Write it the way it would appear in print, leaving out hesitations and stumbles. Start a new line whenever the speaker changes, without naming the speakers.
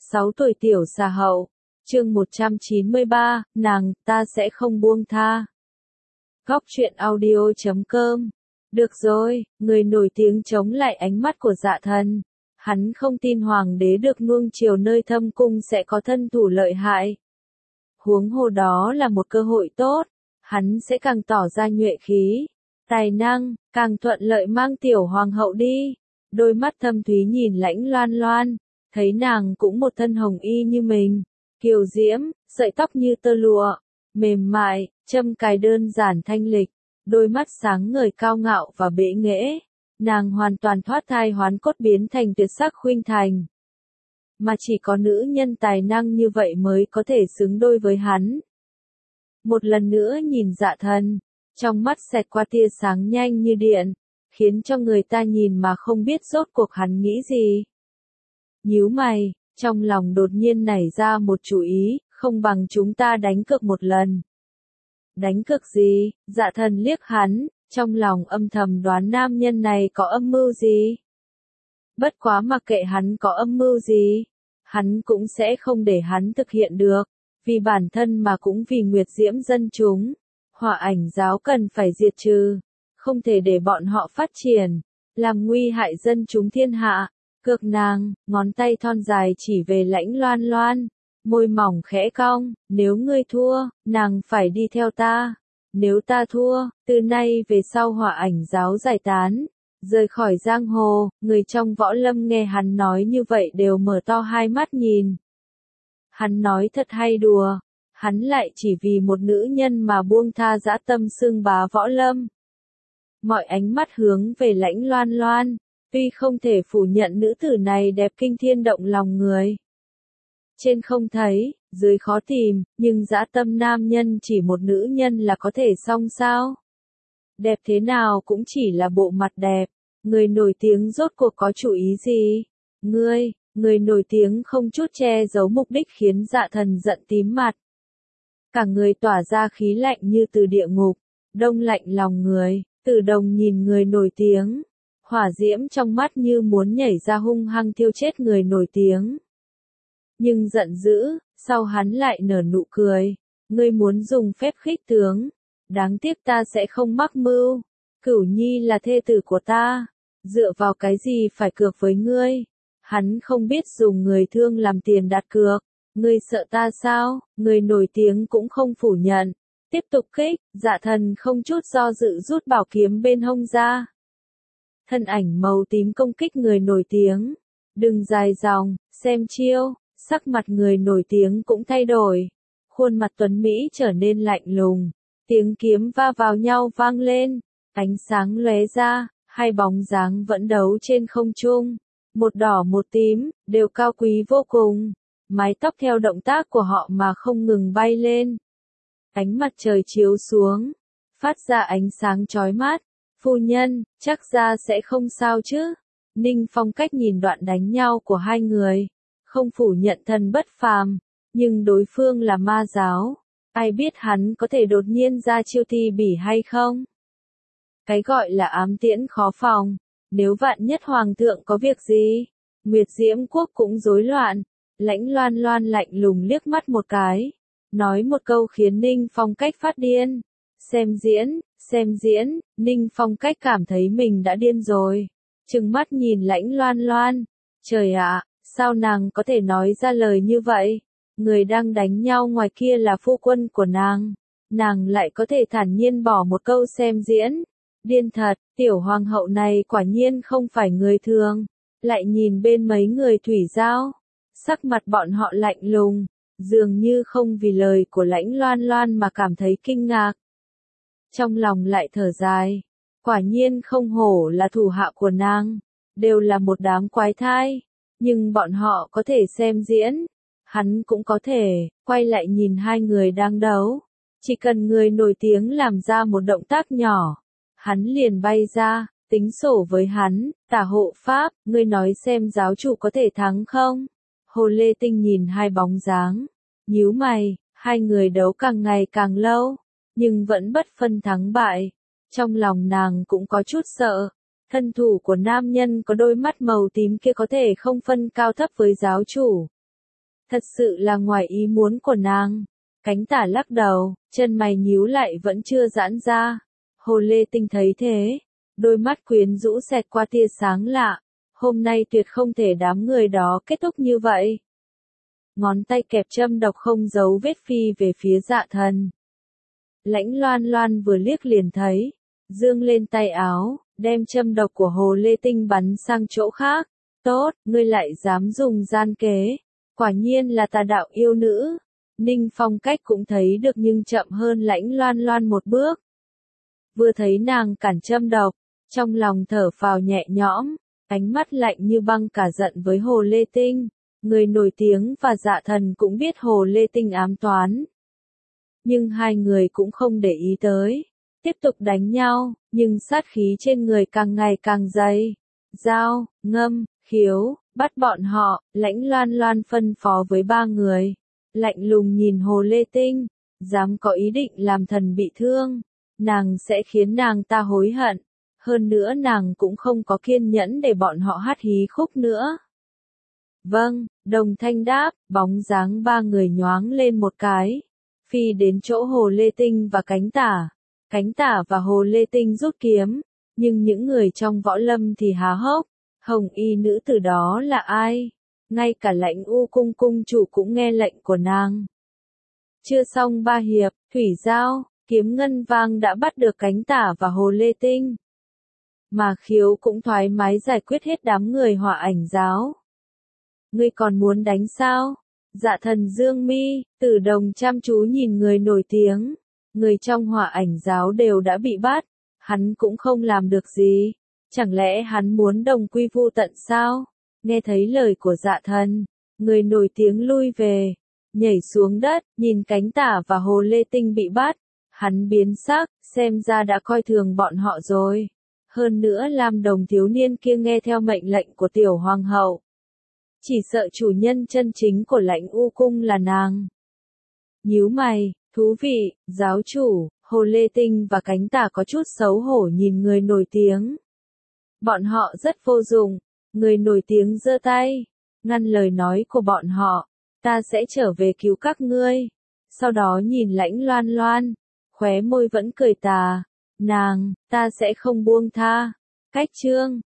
6 tuổi tiểu xà hậu. Chương 193, nàng, ta sẽ không buông tha. Góc truyện audio.com. Được rồi, người nổi tiếng chống lại ánh mắt của Dạ Thần. Hắn không tin hoàng đế được nuông chiều nơi thâm cung sẽ có thân thủ lợi hại. Huống hồ đó là một cơ hội tốt, hắn sẽ càng tỏ ra nhuệ khí, tài năng, càng thuận lợi mang tiểu hoàng hậu đi. Đôi mắt thâm thúy nhìn Lãnh Loan Loan, thấy nàng cũng một thân hồng y như mình, kiều diễm, sợi tóc như tơ lụa, mềm mại, châm cài đơn giản thanh lịch, đôi mắt sáng ngời cao ngạo và bệ nghệ, nàng hoàn toàn thoát thai hoán cốt biến thành tuyệt sắc khuynh thành. Mà chỉ có nữ nhân tài năng như vậy mới có thể xứng đôi với hắn. Một lần nữa nhìn Dạ Thần, trong mắt xẹt qua tia sáng nhanh như điện, khiến cho người ta nhìn mà không biết rốt cuộc hắn nghĩ gì. Nhíu mày, trong lòng đột nhiên nảy ra một chủ ý, không bằng chúng ta đánh cược một lần. Đánh cược gì? Dạ Thần liếc hắn, trong lòng âm thầm đoán nam nhân này có âm mưu gì. Bất quá mặc kệ hắn có âm mưu gì, hắn cũng sẽ không để hắn thực hiện được, vì bản thân mà cũng vì Nguyệt Diễm dân chúng. Hỏa Ảnh giáo cần phải diệt trừ, không thể để bọn họ phát triển, làm nguy hại dân chúng thiên hạ. Cược nàng, ngón tay thon dài chỉ về Lãnh Loan Loan, môi mỏng khẽ cong, nếu ngươi thua, nàng phải đi theo ta. Nếu ta thua, từ nay về sau Hỏa Ảnh giáo giải tán, rời khỏi giang hồ. Người trong võ lâm nghe hắn nói như vậy đều mở to hai mắt nhìn. Hắn nói thật hay đùa? Hắn lại chỉ vì một nữ nhân mà buông tha dã tâm xưng bá võ lâm. Mọi ánh mắt hướng về Lãnh Loan Loan, tuy không thể phủ nhận nữ tử này đẹp kinh thiên động lòng người. Trên không thấy, dưới khó tìm, nhưng dã tâm nam nhân chỉ một nữ nhân là có thể xong sao? Đẹp thế nào cũng chỉ là bộ mặt đẹp, người nổi tiếng rốt cuộc có chủ ý gì? Người nổi tiếng không chút che giấu mục đích khiến Dạ Thần giận tím mặt. Cả người tỏa ra khí lạnh như từ địa ngục, đông lạnh lòng người. Từ Đồng nhìn người nổi tiếng, hỏa diễm trong mắt như muốn nhảy ra hung hăng thiêu chết người nổi tiếng. Nhưng giận dữ, sau hắn lại nở nụ cười, ngươi muốn dùng phép khích tướng, đáng tiếc ta sẽ không mắc mưu, Cửu Nhi là thê tử của ta, dựa vào cái gì phải cược với ngươi? Hắn không biết dùng người thương làm tiền đặt cược, ngươi sợ ta sao? Người nổi tiếng cũng không phủ nhận. Tiếp tục kích, Dạ Thần không chút do dự rút bảo kiếm bên hông ra. Thân ảnh màu tím công kích người nổi tiếng. Đừng dài dòng, xem chiêu, sắc mặt người nổi tiếng cũng thay đổi. Khuôn mặt tuấn Mỹ trở nên lạnh lùng. Tiếng kiếm va vào nhau vang lên. Ánh sáng lóe ra, hai bóng dáng vẫn đấu trên không trung. Một đỏ một tím, đều cao quý vô cùng. Mái tóc theo động tác của họ mà không ngừng bay lên. Ánh mặt trời chiếu xuống, phát ra ánh sáng chói mắt. Phu nhân, chắc ra sẽ không sao chứ? Ninh Phong Cách nhìn đoạn đánh nhau của hai người, không phủ nhận thần bất phàm, nhưng đối phương là ma giáo, ai biết hắn có thể đột nhiên ra chiêu thi bỉ hay không? Cái gọi là ám tiễn khó phòng, nếu vạn nhất hoàng thượng có việc gì, Nguyệt Diễm quốc cũng rối loạn. Lãnh Loan Loan lạnh lùng liếc mắt một cái, nói một câu khiến Ninh Phong Cách phát điên. Xem diễn, Ninh Phong Cách cảm thấy mình đã điên rồi. Trừng mắt nhìn Lãnh Loan Loan. Trời ạ, sao nàng có thể nói ra lời như vậy? Người đang đánh nhau ngoài kia là phu quân của nàng. Nàng lại có thể thản nhiên bỏ một câu xem diễn. Điên thật, tiểu hoàng hậu này quả nhiên không phải người thường. Lại nhìn bên mấy người thủy giao. Sắc mặt bọn họ lạnh lùng, dường như không vì lời của Lãnh Loan Loan mà cảm thấy kinh ngạc. Trong lòng lại thở dài, quả nhiên không hổ là thủ hạ của nàng, đều là một đám quái thai, nhưng bọn họ có thể xem diễn, hắn cũng có thể, quay lại nhìn hai người đang đấu. Chỉ cần người nổi tiếng làm ra một động tác nhỏ, hắn liền bay ra, tính sổ với hắn. Tả hộ pháp, ngươi nói xem giáo chủ có thể thắng không? Hồ Lê Tinh nhìn hai bóng dáng, nhíu mày, hai người đấu càng ngày càng lâu, nhưng vẫn bất phân thắng bại. Trong lòng nàng cũng có chút sợ, thân thủ của nam nhân có đôi mắt màu tím kia có thể không phân cao thấp với giáo chủ. Thật sự là ngoài ý muốn của nàng. Cánh tả lắc đầu, chân mày nhíu lại vẫn chưa giãn ra. Hồ Lê Tinh thấy thế, đôi mắt quyến rũ xẹt qua tia sáng lạ. Hôm nay tuyệt không thể đám người đó kết thúc như vậy. Ngón tay kẹp châm độc không giấu vết phi về phía Dạ Thần. Lãnh Loan Loan vừa liếc liền thấy, dương lên tay áo, đem châm độc của Hồ Lê Tinh bắn sang chỗ khác. Tốt, ngươi lại dám dùng gian kế. Quả nhiên là tà đạo yêu nữ. Ninh Phong Cách cũng thấy được nhưng chậm hơn Lãnh Loan Loan một bước. Vừa thấy nàng cản châm độc, trong lòng thở phào nhẹ nhõm, ánh mắt lạnh như băng cả giận với Hồ Lê Tinh. Người nổi tiếng và Dạ Thần cũng biết Hồ Lê Tinh ám toán. Nhưng hai người cũng không để ý tới. Tiếp tục đánh nhau, nhưng sát khí trên người càng ngày càng dày. Dao, Ngâm, Khiếu, bắt bọn họ, Lãnh Loan Loan phân phó với ba người. Lạnh lùng nhìn Hồ Lê Tinh, dám có ý định làm thần bị thương. Nàng sẽ khiến nàng ta hối hận. Hơn nữa nàng cũng không có kiên nhẫn để bọn họ hát hí khúc nữa. Vâng, đồng thanh đáp, bóng dáng ba người nhoáng lên một cái. Phi đến chỗ Hồ Lê Tinh và Cánh Tả. Cánh Tả và Hồ Lê Tinh rút kiếm, nhưng những người trong võ lâm thì há hốc. Hồng y nữ tử đó là ai? Ngay cả Lãnh U cung cung chủ cũng nghe lệnh của nàng. Chưa xong ba hiệp, Thủy Giao, Kiếm Ngân Vang đã bắt được Cánh Tả và Hồ Lê Tinh. Mà Khiếu cũng thoải mái giải quyết hết đám người Hỏa Ảnh giáo. Ngươi còn muốn đánh sao? Dạ Thần dương mi, Tử Đồng chăm chú nhìn người nổi tiếng. Người trong Hỏa Ảnh giáo đều đã bị bắt. Hắn cũng không làm được gì. Chẳng lẽ hắn muốn đồng quy vu tận sao? Nghe thấy lời của Dạ Thần, người nổi tiếng lui về. Nhảy xuống đất, nhìn Cánh Tả và Hồ Lê Tinh bị bắt. Hắn biến sắc, xem ra đã coi thường bọn họ rồi. Hơn nữa Lam Đồng thiếu niên kia nghe theo mệnh lệnh của tiểu hoàng hậu. Chỉ sợ chủ nhân chân chính của Lãnh U cung là nàng. Nhíu mày, thú vị, giáo chủ, Hồ Lê Tinh và Cánh Tả có chút xấu hổ nhìn người nổi tiếng. Bọn họ rất vô dụng, người nổi tiếng giơ tay, ngăn lời nói của bọn họ, ta sẽ trở về cứu các ngươi. Sau đó nhìn Lãnh Loan Loan, khóe môi vẫn cười tà, nàng, ta sẽ không buông tha. Cách chương